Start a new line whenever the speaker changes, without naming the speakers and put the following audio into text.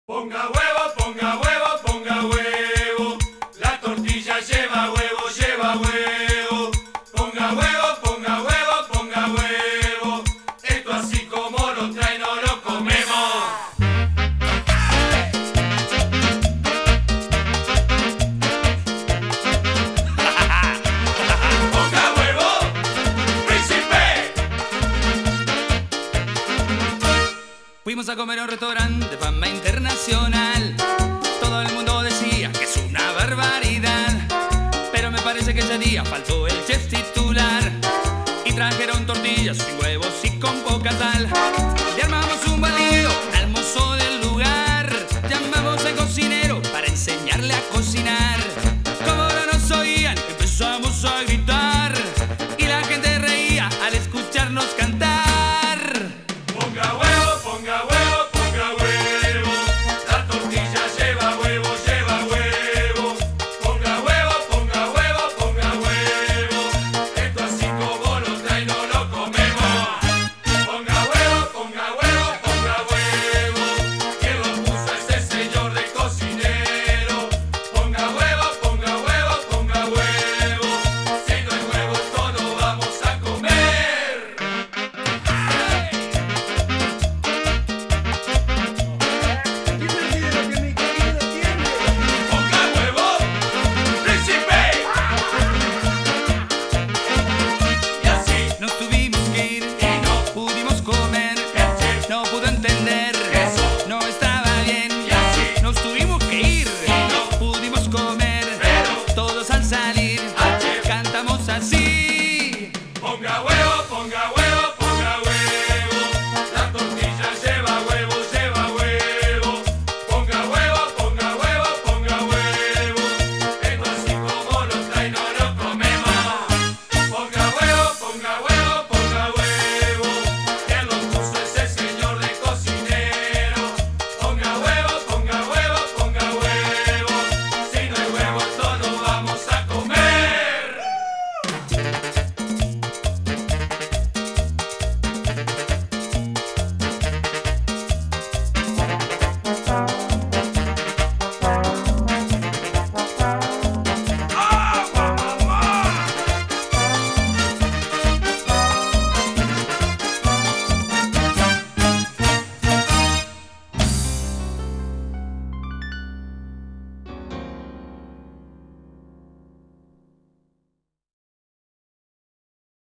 Ponga huevo, ponga huevo, ponga huevo. La tortilla lleva huevo, lleva huevo. Ponga huevo, ponga huevo, ponga huevo. Esto así como lo trae no lo comemos. Ponga huevo, príncipe.
Fuimos a comer a un restaurante de fama internacional.